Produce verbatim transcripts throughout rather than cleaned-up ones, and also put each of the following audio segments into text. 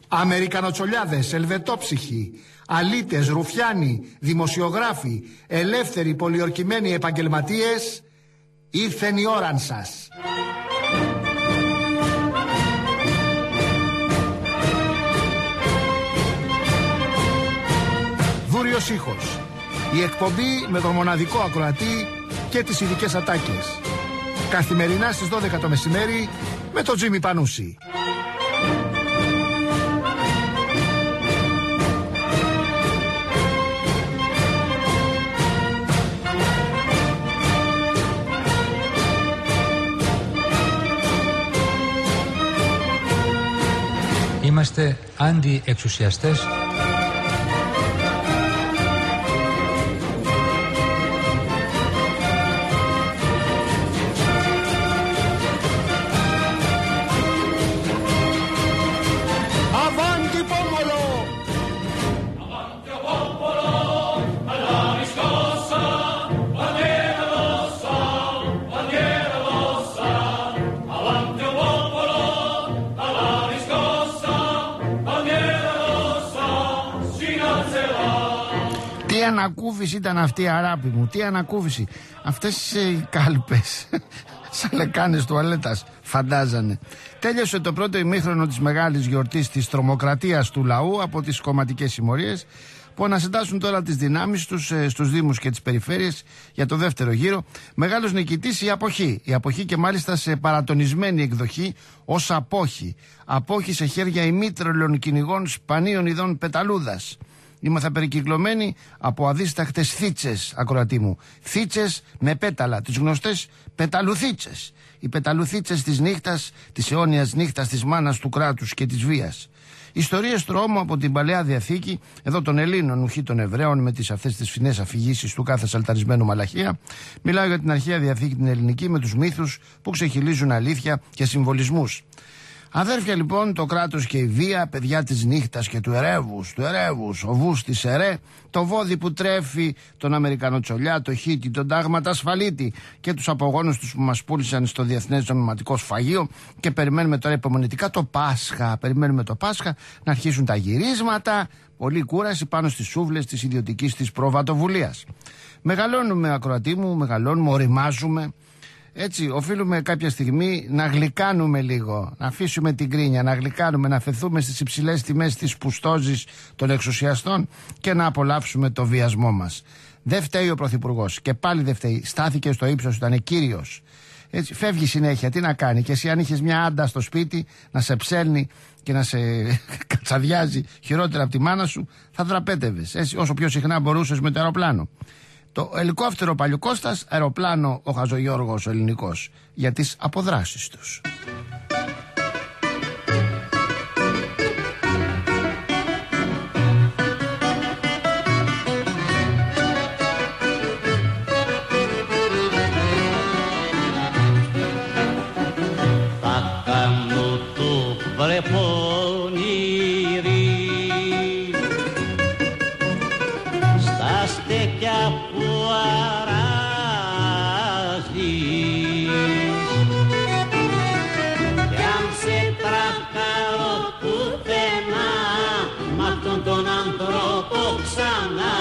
Αμερικανοτσολιάδες, ελβετόψυχοι, αλήτες, ρουφιάνοι, δημοσιογράφοι, ελεύθεροι πολιορκημένοι επαγγελματίες, ήρθεν η ώραν σας. Δούριος ήχος. Η εκπομπή με τον μοναδικό ακροατή και τις ειδικές ατάκες. Καθημερινά στις δώδεκα το μεσημέρι με τον Τζίμι Πανούση. Είμαστε αντιεξουσιαστές. Τι ανακούφιση ήταν αυτή, αράπη μου, τι ανακούφιση. Αυτές οι κάλπες σαν λεκάνες τουαλέτας φαντάζανε. Τέλειωσε το πρώτο ημίχρονο της μεγάλης γιορτής της τρομοκρατίας του λαού από τις κομματικές συμμορίες που ανασυντάσσουν τώρα τις δυνάμεις τους ε, στους δήμους και τις περιφέρειες για το δεύτερο γύρο. Μεγάλος νικητής η αποχή. Η αποχή και μάλιστα σε παρατονισμένη εκδοχή ως απόχη. Απόχη σε χέρια ημίτρελων κυνηγών σπανίων ειδών πεταλούδας. Ήμαθα περικυκλωμένοι από αδίσταχτες θίτσες, ακροατή μου. Θίτσες με πέταλα, τις γνωστές πεταλουθίτσες. Οι πεταλουθίτσες της νύχτας, της αιώνιας νύχτας της μάνας του κράτους και της βίας. Ιστορίες τρόμου από την Παλαιά Διαθήκη, εδώ των Ελλήνων, ουχή των Εβραίων, με τις αυτές τις φινές αφηγήσεις του κάθε σαλταρισμένου μαλαχία. Μιλάω για την αρχαία Διαθήκη την ελληνική με τους μύθους που ξεχυλίζουν αλήθεια και συμβολισμούς. Αδέρφια λοιπόν, το κράτος και η βία, παιδιά της νύχτας και του ερεύους, του ερεύους, ο βούς της ΕΡΕ, το βόδι που τρέφει τον Αμερικανοτσολιά, το χίτι, τον τάγματα ασφαλίτη και τους απογόνους τους που μας πούλησαν στο Διεθνές Νομιματικό Σφαγείο και περιμένουμε τώρα υπομονητικά το Πάσχα, περιμένουμε το Πάσχα να αρχίσουν τα γυρίσματα, πολλή κούραση πάνω στις σούβλες της ιδιωτικής της προβατοβουλίας. Μεγαλώνουμε, ακροατή μου, μεγαλώνουμε, οριμάζουμε. Έτσι, οφείλουμε κάποια στιγμή να γλυκάνουμε λίγο, να αφήσουμε την κρίνια, να γλυκάνουμε, να αφαιθούμε στις υψηλές τιμές της πουστόζης των εξουσιαστών και να απολαύσουμε το βιασμό μας. Δεν φταίει ο Πρωθυπουργός και πάλι δεν φταίει. Στάθηκε στο ύψος, ήταν κύριος. Έτσι, φεύγει συνέχεια, τι να κάνει. Και εσύ, αν είχες μια άντα στο σπίτι να σε ψέλνει και να σε κατσαδιάζει χειρότερα από τη μάνα σου, θα δραπέτευες. Έτσι, όσο πιο συχνά μπορούσες με το αεροπλάνο. Το ελικόπτερο Παλιοκώστας, αεροπλάνο ο Χαζογιώργος ο ελληνικός, για τις αποδράσεις τους. Θα κάνω το βρεπονήρι στα στέκια που αράζεις κι αν σε τρακάρω πουθενά μ' αυτόν τον άνθρωπο ξανά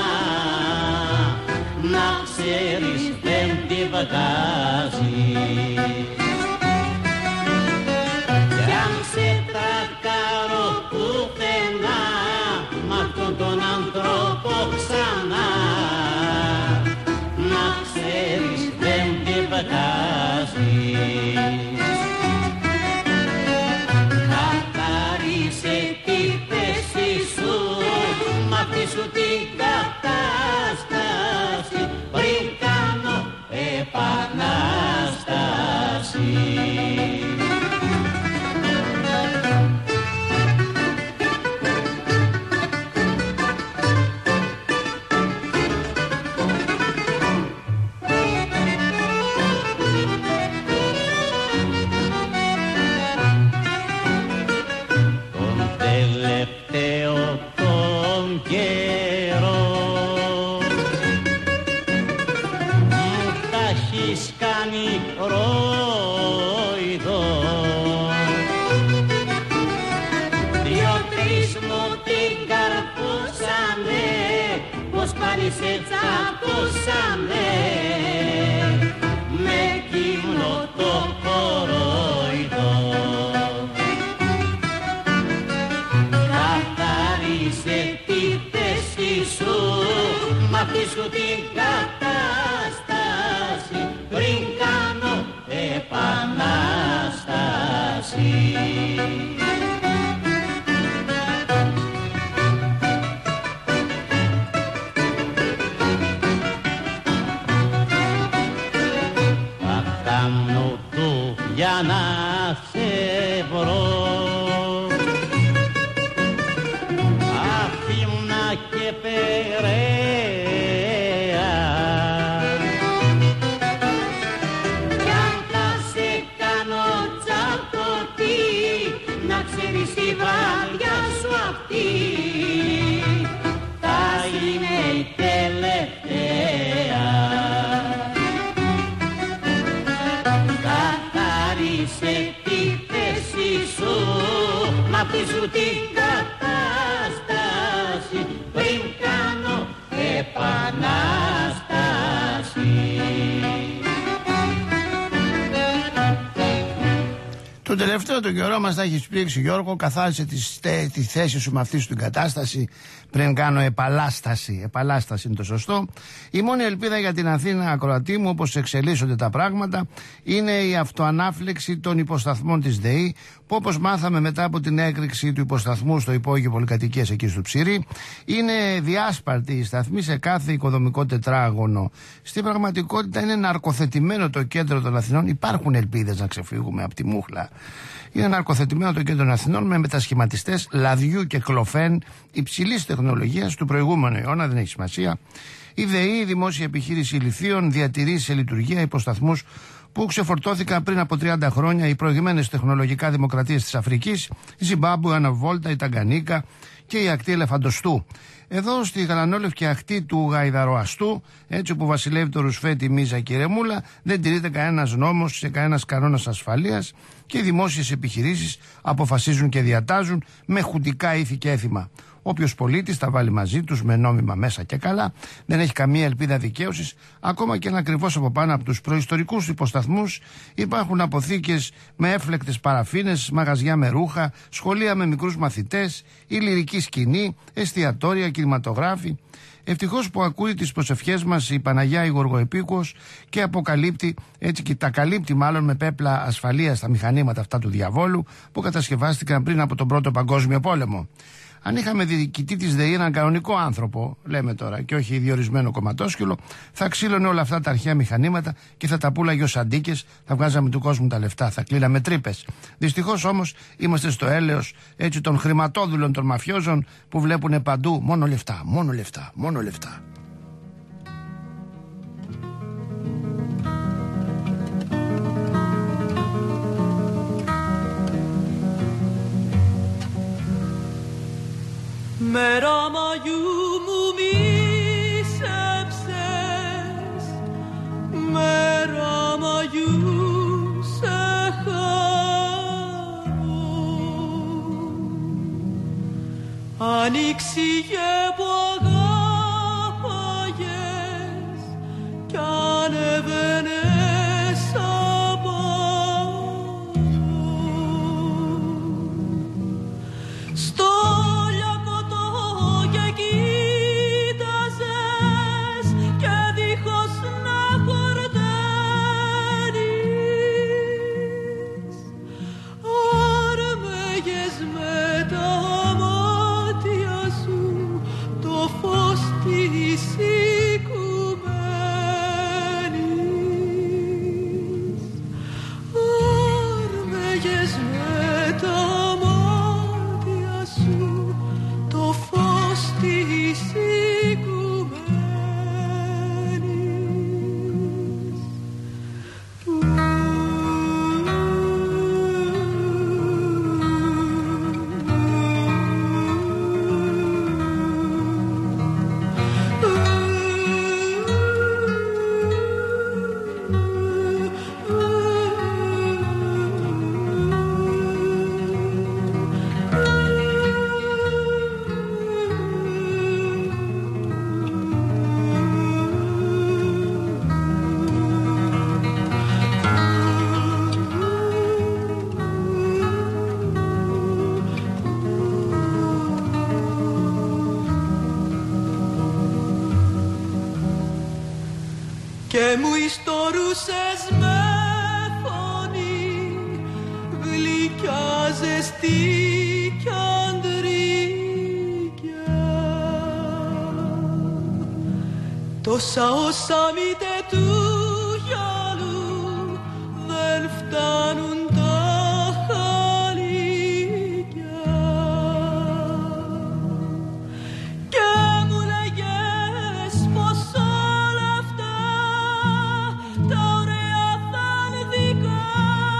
να ξέρεις δεν τη βγάζεις. Κι αν σε τρακάρω πουθενά μ' αυτόν τον άνθρωπο ξανά να ξέρεις δεν τη βγάζεις. Καθάρισε τη θέση σου μ' αυτή σου την κατάσταση πριν κάνω επανάσταση. της μου την καρπούσαμε, πως πάλι σε τσακούσαμε με εκείνο το κορόιδο. Καθάρισε τη θέση σου, μ' αυτή σου την κατάσταση, πριν κάνω επανάσταση. Θα κάνω του για να σε βρω, Αθήνα και Περαία, κι αν θα σε κάνω τσακωτή, να ξέρεις η βάρια σου αυτή θα είναι η τελευταία. Καθάρισε τη θέση σου, μ' αυτή σου την κατάσταση, πριν κάνω επανάσταση. Τον τελευταίο τον καιρό μας θα έχει σπίξει, Γιώργο. Καθάρισε τη, τη θέση σου με αυτή σου την κατάσταση πριν κάνω επαλάσταση. Επαλάσταση είναι το σωστό. Η μόνη ελπίδα για την Αθήνα, ακροατή μου, όπως εξελίσσονται τα πράγματα, είναι η αυτοανάφλεξη των υποσταθμών της ΔΕΗ, που όπως μάθαμε μετά από την έκρηξη του υποσταθμού στο υπόγειο πολυκατοικίας εκεί στο Ψηρή, είναι διάσπαρτη η σταθμή σε κάθε οικοδομικό τετράγωνο. Στην πραγματικότητα είναι ναρκοθετημένο το κέντρο των Αθηνών. Υπάρχουν ελπίδες να ξεφύγουμε από τη μούχλα. Είναι ναρκοθετημένο το κέντρο των Αθηνών με μετασχηματιστές λαδιού και κλοφέν υψηλής τεχνολογίας του προηγούμενου αιώνα, δεν έχει σημασία. Η ΔΕΗ, η Δημόσια Επιχείρηση Λιθίων, διατηρεί σε λειτουργία υποσταθμούς που ξεφορτώθηκαν πριν από τριάντα χρόνια οι προηγμένες τεχνολογικά δημοκρατίες της Αφρικής, η Ζιμπάμπου, η Αναβόλτα, η Ταγκανίκα και η ακτή Ελεφαντοστού. Εδώ στη γαλανόλευκη ακτή του Γαϊδαροαστού, έτσι όπου βασιλεύει το ρουσφέτη Μίζα και η Ρεμούλα, δεν τηρείται κανένας νόμος και κανένας κανόνας ασφαλείας και οι δημόσιες επιχειρήσεις αποφασίζουν και διατάζουν με χουντικά ήθη και έθιμα. Όποιος πολίτης τα βάλει μαζί τους με νόμιμα μέσα και καλά, δεν έχει καμία ελπίδα δικαίωσης, ακόμα και αν ακριβώς από πάνω από τους προϊστορικούς υποσταθμούς υπάρχουν αποθήκες με έφλεκτες παραφίνες, μαγαζιά με ρούχα, σχολεία με μικρούς μαθητές, ηλιρική σκηνή, εστιατόρια, κινηματογράφοι. Ευτυχώς που ακούει τις προσευχές μας η Παναγιά η Γοργοεπίκος και αποκαλύπτει, έτσι και τα καλύπτει μάλλον με πέπλα ασφαλείας τα μηχανήματα αυτά του διαβόλου που κατασκευάστηκαν πριν από τον Πρώτο Παγκόσμιο Πόλεμο. Αν είχαμε διοικητή της ΔΕΗ έναν κανονικό άνθρωπο, λέμε τώρα, και όχι διορισμένο κομματόσκυλο, θα ξύλωνε όλα αυτά τα αρχαία μηχανήματα και θα τα πούλαγε ως αντίκες, θα βγάζαμε του κόσμου τα λεφτά, θα κλείναμε τρύπες. Δυστυχώς όμως είμαστε στο έλεος έτσι των χρηματόδουλων των μαφιόζων που βλέπουν παντού μόνο λεφτά, μόνο λεφτά, μόνο λεφτά. Μέρα Μαγιού μου μίσεψες, μέρα Μαγιού σε χαρώ. Ανοίξιγε που αγάπαγες κι ανεβαίνες απάνω. Στο σηκωμένη και μου ιστορούσες με φωνή γλυκιά, ζεστή κι αντρικιά. Τόσα όσα μήτε του γυαλού δεν φτάνουν τα χαλίκια. Και μου λέγες πως όλα αυτά τα ωραία θα είναι δικά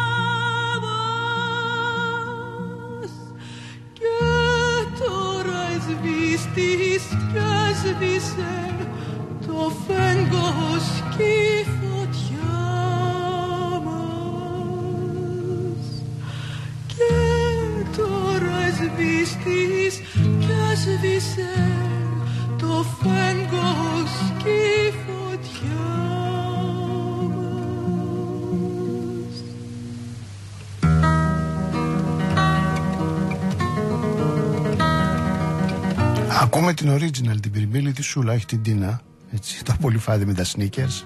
μας. Και τώρα σβήστης κι έσβησε το φέγγος κι η φωτιά μας. Και τώρα σβήστης κι έσβησε το φέγγος κι η φωτιά μας. Ακούμε την original, την Πυρμπίλη τη Σούλα, έχει την Τίνα. Έτσι, το απολυφάδι με τα sneakers.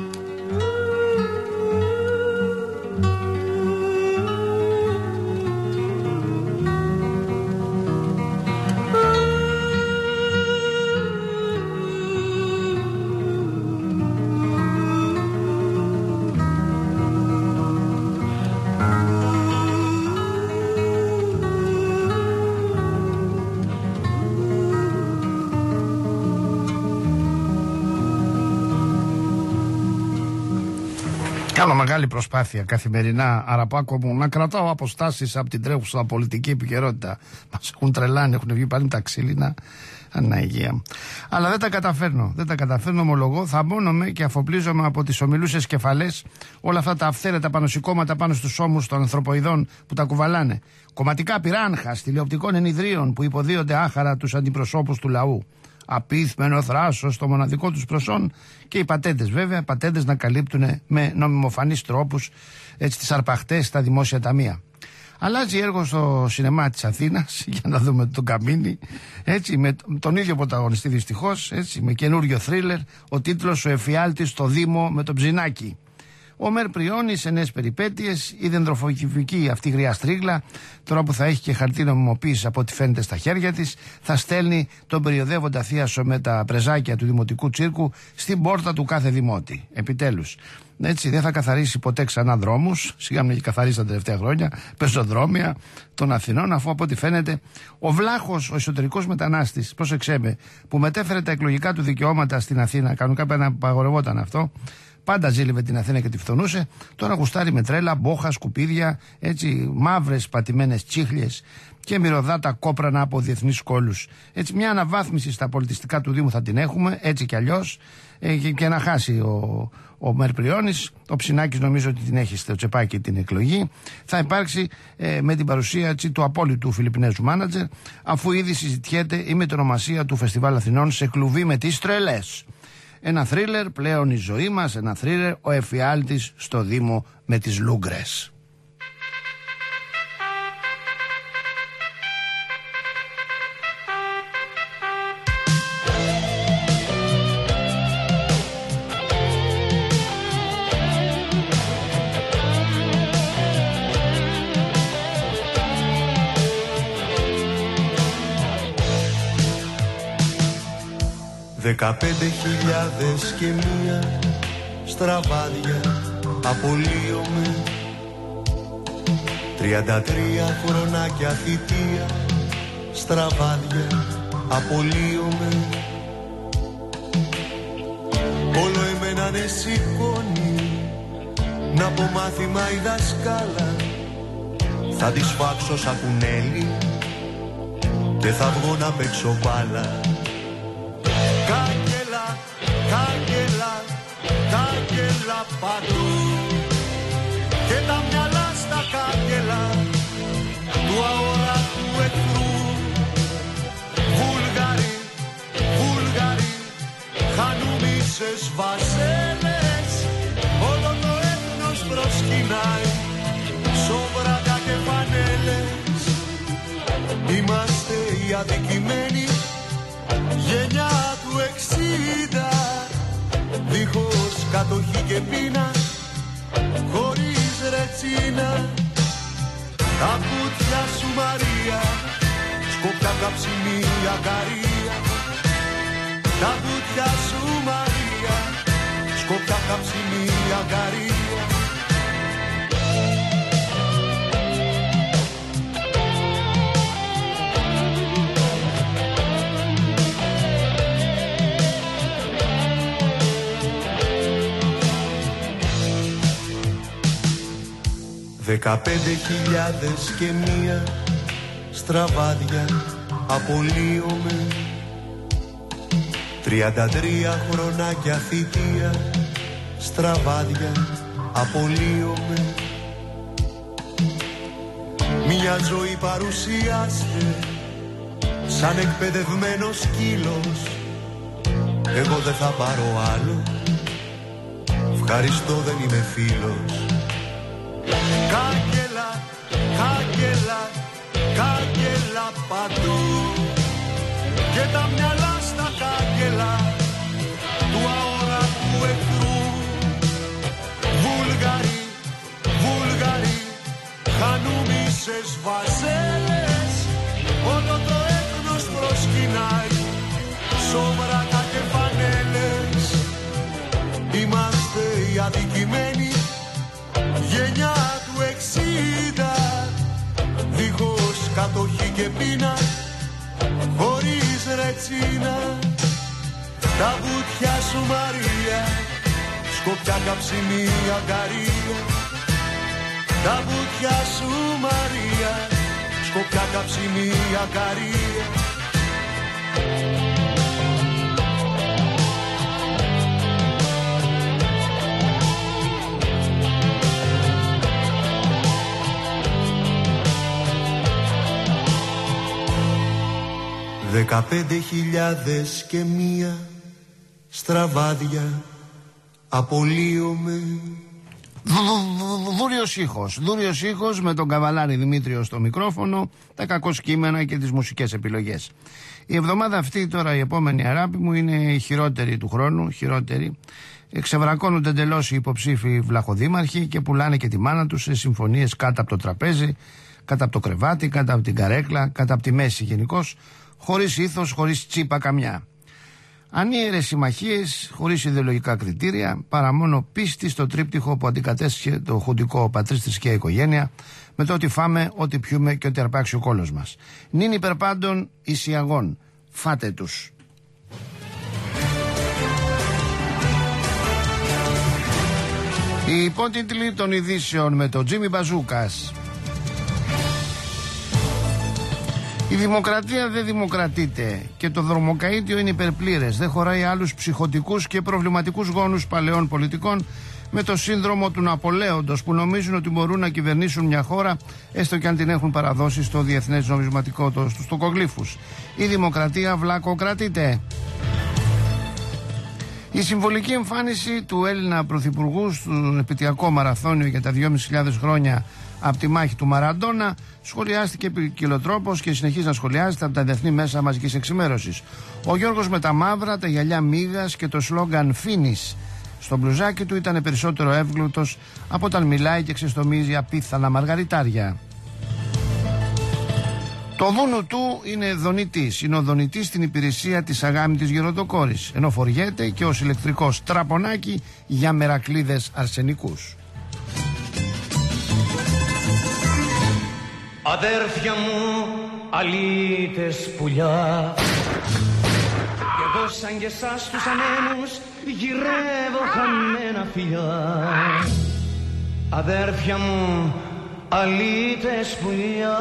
Κάνω μεγάλη προσπάθεια καθημερινά, Αραπάκο μου, να κρατάω αποστάσεις από την τρέχουσα πολιτική επικαιρότητα. Μας έχουν τρελάνει, έχουν βγει πάλι τα ξύλινα. Αναγία μου. Αλλά δεν τα καταφέρνω. Δεν τα καταφέρνω, ομολογώ. Θα μπώνομαι και αφοπλίζομαι από τις ομιλούσες κεφαλές όλα αυτά τα αυθαίρετα πανωσικώματα πάνω στους ώμους των ανθρωποειδών που τα κουβαλάνε. Κομματικά πυράνχα τηλεοπτικών ενιδρίων που υποδίονται άχαρα τους αντιπροσώπους του λαού. Απίθμενο θράσος στο μοναδικό τους προσόν και οι πατέντες, βέβαια, πατέντες να καλύπτουν με νομιμοφανείς τρόπους έτσι, τις αρπαχτές στα δημόσια ταμεία. Αλλάζει έργο στο σινεμά της Αθήνας, για να δούμε τον Καμίνη, έτσι, με τον ίδιο πρωταγωνιστή δυστυχώς, έτσι, με καινούριο θρίλερ, ο τίτλος «Ο εφιάλτης στο Δήμο με τον Ψινάκη». Ο Μέρ Πριώνης σε νέες περιπέτειες, η δεντροφοβική αυτή γριά στρίγλα, τώρα που θα έχει και χαρτί νομιμοποίηση από ό,τι φαίνεται στα χέρια της, θα στέλνει τον περιοδεύοντα θίασο με τα πρεζάκια του δημοτικού τσίρκου στην πόρτα του κάθε δημότη. Επιτέλους. Έτσι, δεν θα καθαρίσει ποτέ ξανά δρόμους, σιγά μην έχει καθαρίσει τα τελευταία χρόνια, πεζοδρόμια των Αθηνών, αφού από ό,τι φαίνεται ο βλάχος, ο εσωτερικός μετανάστης, πρόσεξέ με, που μετέφερε τα εκλογικά του δικαιώματα στην Αθήνα, κανονικά πρέπει να απαγορευόταν αυτό. Πάντα ζήλευε την Αθήνα και τη φθονούσε. Τώρα γουστάρει με τρέλα, μπόχα, σκουπίδια, έτσι, μαύρες πατημένες τσίχλιες και μυρωδάτα κόπρανα από διεθνείς κόλους. Έτσι, μια αναβάθμιση στα πολιτιστικά του Δήμου θα την έχουμε, έτσι κι αλλιώς. Ε, και, και να χάσει ο, ο Μέρ Πριώνης. Ο Ψινάκης νομίζω ότι την έχει στο τσεπάκι την εκλογή. Θα υπάρξει ε, με την παρουσία έτσι, του απόλυτου Φιλιππινέζου μάνατζερ, αφού ήδη συζητιέται η μετονομασία του Φεστιβάλ Αθηνών σε κλουβί με τις τρελές. Ένα θρίλερ πλέον η ζωή μας, ένα θρίλερ ο εφιάλτης στο Δήμο με τις Λούγκρες. Δεκαπέντε χιλιάδες και μία στραβάδια απολύομαι, τριάντα τρία χρονάκια θητεία στραβάδια απολύομαι. Όλο εμένα ναι σηκώνει να πω μάθημα η δασκάλα, θα τη σφάξω σαν κουνέλι και θα βγω να παίξω μπάλα. Κάγκελα, κάγκελα, κάγκελα παντού και τα μυαλά στα κάγκελα του αόρατου εχθρού. Βούλγαροι, Βούλγαροι, χανουμίσες βασέλες, όλο το έθνος προσκυνάει, σοβραδιά και φανέλες. Είμαστε οι αδικημένοι γενιά του εξήντα, δίχως κατοχή. και πείνα, χωρίς ρετσίνα. Τα πούτια σου Μαρία, σκοπιά καψιμί αγκαρία. Τα πούτια σου Μαρία, σκοπιά καψιμί αγκαρία. Δεκαπέντε χιλιάδες και μία στραβάδια απολύομαι. Τριάντα τρία χρονάκια θητεία στραβάδια απολύομαι. Μια ζωή παρουσιάστε σαν εκπαιδευμένος σκύλος. Εγώ δεν θα πάρω άλλο, ευχαριστώ δεν είμαι φίλος. Κάγκελα, κάγκελα, κάγκελα παντού. Και τα μυαλά στα κάγκελα του αόρατου εχθρού. Βούλγαροι, Βούλγαροι, χανούμισες βαζέλες. Όλο το έθνος προσκυνάει σόβρακα και φανέλες. Είμαστε οι αδικημένοι γενιά του εξήντα, δίχως κατοχή και πείνα, χωρίς ρετσίνα. Τα βουτιά σου Μαρία, σκοπιά καψιμί αγκαρία. Τα βουτιά σου Μαρία, σκοπιά καψιμί αγκαρία. Δεκαπέντε χιλιάδες και μία στραβάδια απολύομαι. Δούριος ήχος, δούριος ήχος με τον Καβαλάρη Δημήτριο στο μικρόφωνο, τα κακώς κείμενα και τις μουσικές επιλογές. Η εβδομάδα αυτή τώρα, η επόμενη αγάπη μου, είναι η χειρότερη του χρόνου, χειρότερη. Ξεβρακώνονται εντελώς οι υποψήφοι βλαχοδήμαρχοι και πουλάνε και τη μάνα τους σε συμφωνίες κάτω από το τραπέζι, κάτω από το κρεβάτι, κάτω από την καρέκλα, κάτω από τη μέση γενικώς. Χωρίς ήθος, χωρίς τσίπα καμιά. Ανίερες συμμαχίες, χωρίς ιδεολογικά κριτήρια, παρά μόνο πίστη στο τρίπτυχο που αντικατέστησε το χουντικό πατρίς, θρησκεία, οικογένεια, με το ότι φάμε, ότι πιούμε και ότι αρπάξει ο κόλος μας. Νυν υπερπάντων ισιαγών. Φάτε τους. Οι υπότιτλοι των ειδήσεων με τον Τζίμι Μπαζούκας. Η δημοκρατία δεν δημοκρατείται και το δρομοκαΐτιο είναι υπερπλήρες. Δεν χωράει άλλους ψυχωτικούς και προβληματικούς γόνους παλαιών πολιτικών με το σύνδρομο του Ναπολέοντος που νομίζουν ότι μπορούν να κυβερνήσουν μια χώρα έστω και αν την έχουν παραδώσει στο διεθνές νομισματικό, το, στους τοκογλύφους. Η δημοκρατία βλακοκρατείται. Η συμβολική εμφάνιση του Έλληνα Πρωθυπουργού στον επαιτειακό μαραθώνιο για τα δυόμισι χιλιάδες χρόνια από τη μάχη του Μαραντόνα σχολιάστηκε ποικιλοτρόπως και συνεχίζει να σχολιάζεται από τα διεθνή μέσα μαζικής εξημέρωσης. Ο Γιώργος με τα μαύρα, τα γυαλιά μίγας και το σλόγγαν «Finish» στο μπλουζάκι του ήταν περισσότερο εύγλωτος από όταν μιλάει και ξεστομίζει απίθανα μαργαριτάρια. Το δούνου του είναι δονητής. Είναι ο δονητής στην υπηρεσία της αγάμητης γεροντοκόρης, ενώ φοριέται και ως ηλεκτρικός τραπονάκι για μερακλίδες αρσενικούς. Αδέρφια μου, αλήτες πουλιά, κι εγώ σαν και εσάς τους ανέμους γυρεύω χαμένα φιλιά. Αδέρφια μου, αλήτες πουλιά.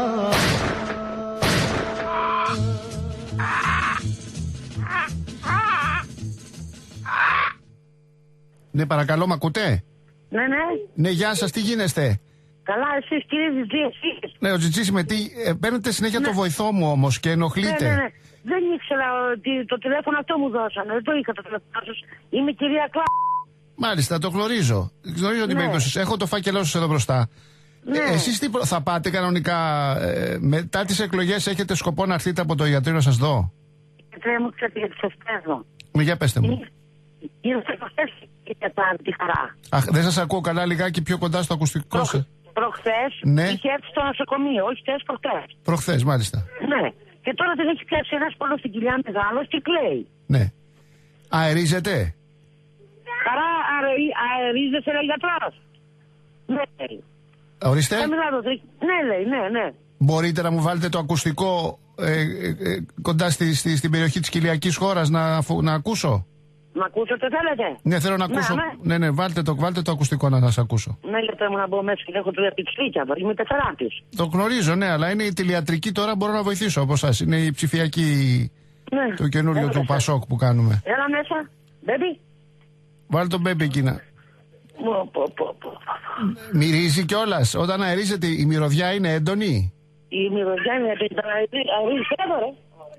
Ναι, παρακαλώ, μ' ακούτε? Ναι, ναι. Ναι, γεια σας, τι γίνεστε? Καλά, εσείς κύριε Τζιτζή, εσείς. Ναι, ο Τζιτζής με τι. Ε, παίρνετε συνέχεια ναι. το βοηθό μου όμως και ενοχλείτε. Ναι, ναι, ναι. Δεν ήξερα ότι το τηλέφωνο αυτό μου δώσανε. Δεν το είχα το τηλέφωνο σας. Είμαι κυρία Κλά. Μάλιστα, το γνωρίζω. Γνωρίζω την ναι. περίπτωση σας. Έχω το φάκελό σας εδώ μπροστά. Ναι. Ε, εσείς τι θα πάτε κανονικά ε, μετά τις εκλογές, έχετε σκοπό να έρθετε από το ιατρείο να σας δω? Κύριε μου, ξέρετε γιατί σας παίρνω. Με για πέστε μου. Ήρθε προχθές την Τετάρτη χαρά. Αχ, δεν σας ακούω καλά, λιγάκι πιο κοντά στο ακουστικό Προχ... σας. Προχθές ναι. είχε έρθει στο νοσοκομείο, όχι χθες, προχθές. Προχθές, μάλιστα. Ναι. Και τώρα δεν έχει πιάσει ένας πόλος στην κοιλιά μεγάλος και κλαίει. Ναι. Αερίζεται. Χαρά, αερίζεσαι, λέει γιατρός. Ναι, λέει. Ορίστε. Ναι, λέει, ναι, ναι. Μπορείτε να μου βάλετε το ακουστικό ε, ε, ε, κοντά στη, στη, στην περιοχή της κοιλιακής χώρας να, να ακούσω. Να ακούσω τι θέλετε. Ναι, θέλω να ακούσω. Ναι, ναι, ναι, βάλτε το, βάλτε το ακουστικό να σας ακούσω. Ναι, γιατί μου να μπω μέσα και έχω τρία πιτσλίκια, είμαι τεσσεράτης. Το γνωρίζω, ναι, αλλά είναι η τηλιατρική τώρα, μπορώ να βοηθήσω από εσάς. Είναι η ψηφιακή, ναι. Το καινούριο Έλα του μέσα. Πασόκ που κάνουμε. Έλα μέσα, baby. Βάλτε τον baby εκείνα. Πω, πω, πω, πω. Μυρίζει κιόλας. Όταν αερίζεται η μυρωδιά είναι έντονη. Η μυρωδιά είναι έντονη. Αερίζει τώρα.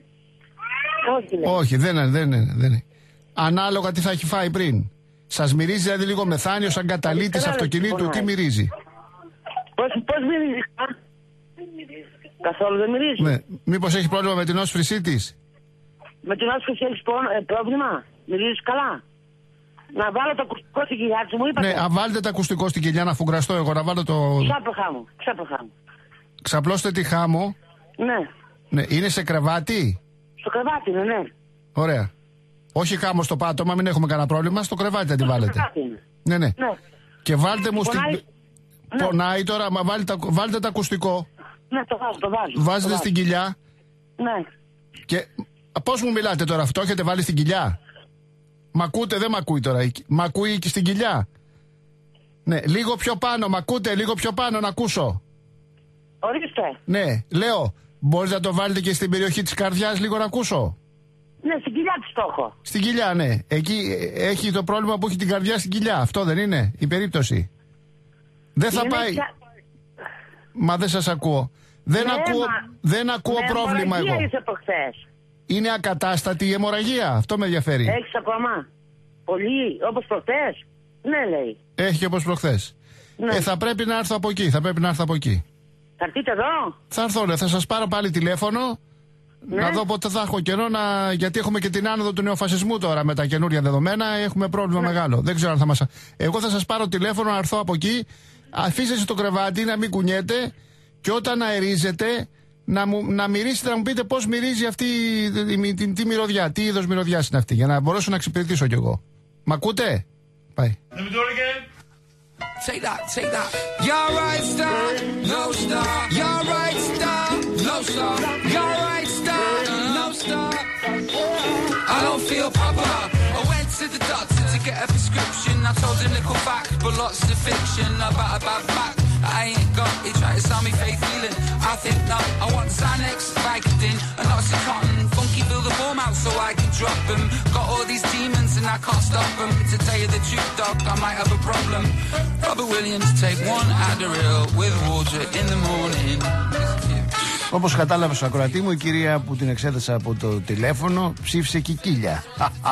Όχι, δεν είναι, δεν είναι. Δεν είναι. Ανάλογα τι θα έχει φάει πριν. Σας μυρίζει δηλαδή λίγο μεθάνιο σαν καταλύτης αυτοκινήτου, τι μυρίζει. Πώς, πώς μυρίζει, α? Καθόλου δεν μυρίζει. Ναι. Μήπως έχει πρόβλημα με την όσφρησή της. Με την όσφρηση έχεις πρόβλημα, μυρίζεις καλά. Να βάλω το ακουστικό στην κοιλιά της, μου είπατε. Ναι, α, βάλτε το ακουστικό στην κοιλιά να φουγκραστώ εγώ, να βάλω το... Ξάπλω χάμω, ξάπλω χάμω. Ξαπλώστε τη χάμω. Ναι. Ναι, είναι σε κρεβάτι. Στο κρεβάτι είναι, ναι. Ωραία. Όχι χάμω στο πάτωμα, μην έχουμε κανένα πρόβλημα, στο κρεβάτι θα τη βάλετε. Ναι, ναι. ναι. Και βάλτε μου Πονάει... στην... Ναι. Πονάει τώρα, μα βάλτε, βάλτε το ακουστικό. Ναι, το βάζω, το βάζω. Βάζετε το στην κοιλιά. Ναι. Και πώς μου μιλάτε τώρα, αυτό έχετε βάλει στην κοιλιά. Μ' ακούτε, δεν μ' ακούει τώρα. Μ' ακούει και στην κοιλιά. Ναι, λίγο πιο πάνω, μ' ακούτε, λίγο πιο πάνω να ακούσω. Ορίστε. Ναι, λέω, μπορείτε να το βάλετε και στην περιοχή της καρδιάς λίγο να ακούσω. Ναι, στην κοιλιά της το έχω. Στην κοιλιά, ναι. Εκεί έχει το πρόβλημα που έχει την καρδιά στην κοιλιά. Αυτό δεν είναι η περίπτωση. Δεν θα είναι πάει. Πια... Μα δεν σας ακούω. Δεν ναι, ακούω, μα... δεν ακούω ναι, πρόβλημα εγώ. Είσαι από χθες. Είναι ακατάστατη η αιμορραγία. Αυτό με ενδιαφέρει. Έχεις ακόμα. Πολύ, όπως προχθές. Ναι, λέει. Έχει όπως προχθές. Ναι. Ε, θα πρέπει να έρθω από εκεί. Θα πρέπει να έρθω από εκεί. Θα έρθετε εδώ. Θα έρθω, ναι. Θα σας πάρω πάλι τηλέφωνο. Ναι. Να δω πότε θα έχω καιρό να... Γιατί έχουμε και την άνοδο του νεοφασισμού τώρα με τα καινούρια δεδομένα. Έχουμε πρόβλημα ναι. μεγάλο. Δεν ξέρω αν θα μας... Εγώ θα σας πάρω τηλέφωνο να έρθω από εκεί. Αφήστε στο κρεβάτι να μην κουνιέται. Και όταν αερίζετε να, μου, να μυρίσετε, να μου πείτε πώς μυρίζει αυτή τη, τη, τη μυρωδιά. Τι είδος μυρωδιάς είναι αυτή. Για να μπορέσω να εξυπηρετήσω κι εγώ. Μ' ακούτε? Πάει. Take that, take that. You're right, star, no star. You're right, star, no star. You're right, star, no star. I don't feel proper. I went to the doctor to get a prescription. I told him little fact, but lots of fiction about a bad fact. I ain't got it, try to sell me faith healing. I think no, I want Xanax, Vicodin, and lots of cotton. Funky fill the form out so I can drop them. Got all these demons and I can't stop them. To tell you the truth, doc, I might have a problem. Robert Williams, take one Adderall with water in the morning. Όπως κατάλαβε ο ακροατή μου, η κυρία που την εξέθεσα από το τηλέφωνο ψήφισε κικίλια.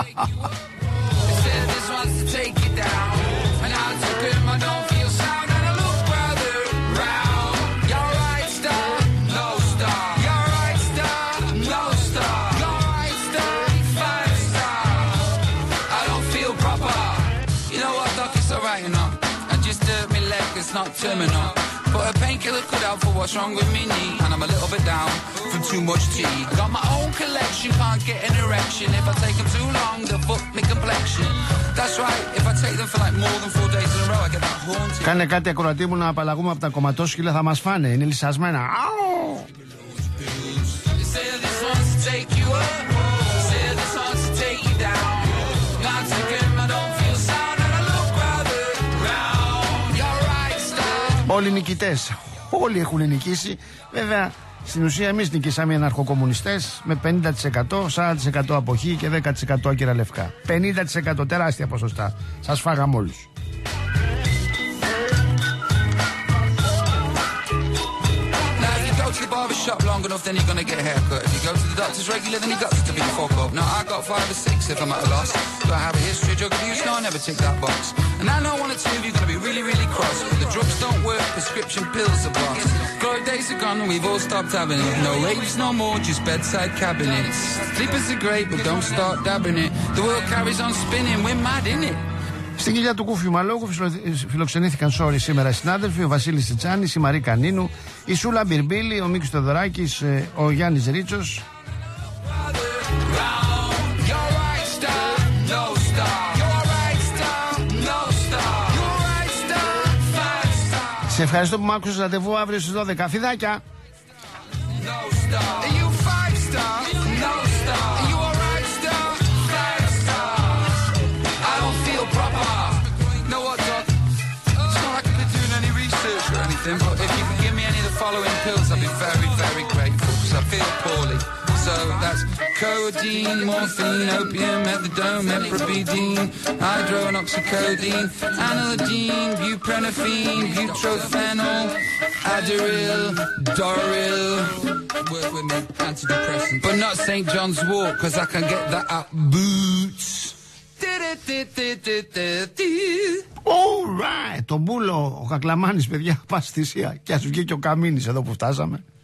It's not terminal, but a painkiller could help for what's wrong with me knee. And I'm a little bit down from too much tea. Got my own collection, can't get an erection. If I take them too long, they'll fuck me complexion. That's right, if I take them for like more than four days in a row, I get that haunted. Κάνε κάτι ακροατή μου να απαλλαγούμε από τα κομματόσκυλα, θα μας φάνε, είναι λυσασμένα. Όλοι νικητές. Όλοι έχουν νικήσει. Βέβαια, στην ουσία εμείς νικήσαμε οι αναρχοκομμουνιστές με πενήντα τοις εκατό, σαράντα τοις εκατό αποχή και δέκα τοις εκατό άκυρα λευκά. πενήντα τοις εκατό τεράστια ποσοστά. Σας φάγαμε όλους. To the barber shop long enough, then you're gonna get a haircut. If you go to the doctor's regular, then you got to be the fuck up. Now I got five or six if I'm at a loss. Do I have a history of drug abuse? No, I never tick that box. And I know one or two of you are gonna be really, really cross. The drugs don't work, prescription pills are boss. Glory days are gone and we've all stopped having it. No raves no more, just bedside cabinets. Sleepers are great, but don't start dabbing it. The world carries on spinning, we're mad in it. Στην κοιλιά του Κούφιου Μαλόγου φιλοξενήθηκαν σόρι σήμερα οι συνάδελφοι, ο Βασίλης Τσιτσάνης, η Μαρή Κανίνου, η Σούλα Μπιρμπίλη, ο Μίκης Θεοδωράκης, ο Γιάννης Ρίτσος. Σε ευχαριστώ που μ' άκουσες. Ραντεβού αύριο στις δώδεκα. Φιδάκια! But if you could give me any of the following pills, I'd be very, very grateful, because I feel poorly. So that's codeine, morphine, opium, methadone, meprobidine, hydro and oxycodone, analgine, buprenorphine, butyrophenol, Adderall, Doril, work with me, antidepressant, but not Saint John's Wort, because I can get that at Boots. All right. Το μπούλο, ο Κακλαμάνης, παιδιά, πας θυσία. Και ας βγει και ο Καμίνης εδώ που φτάσαμε.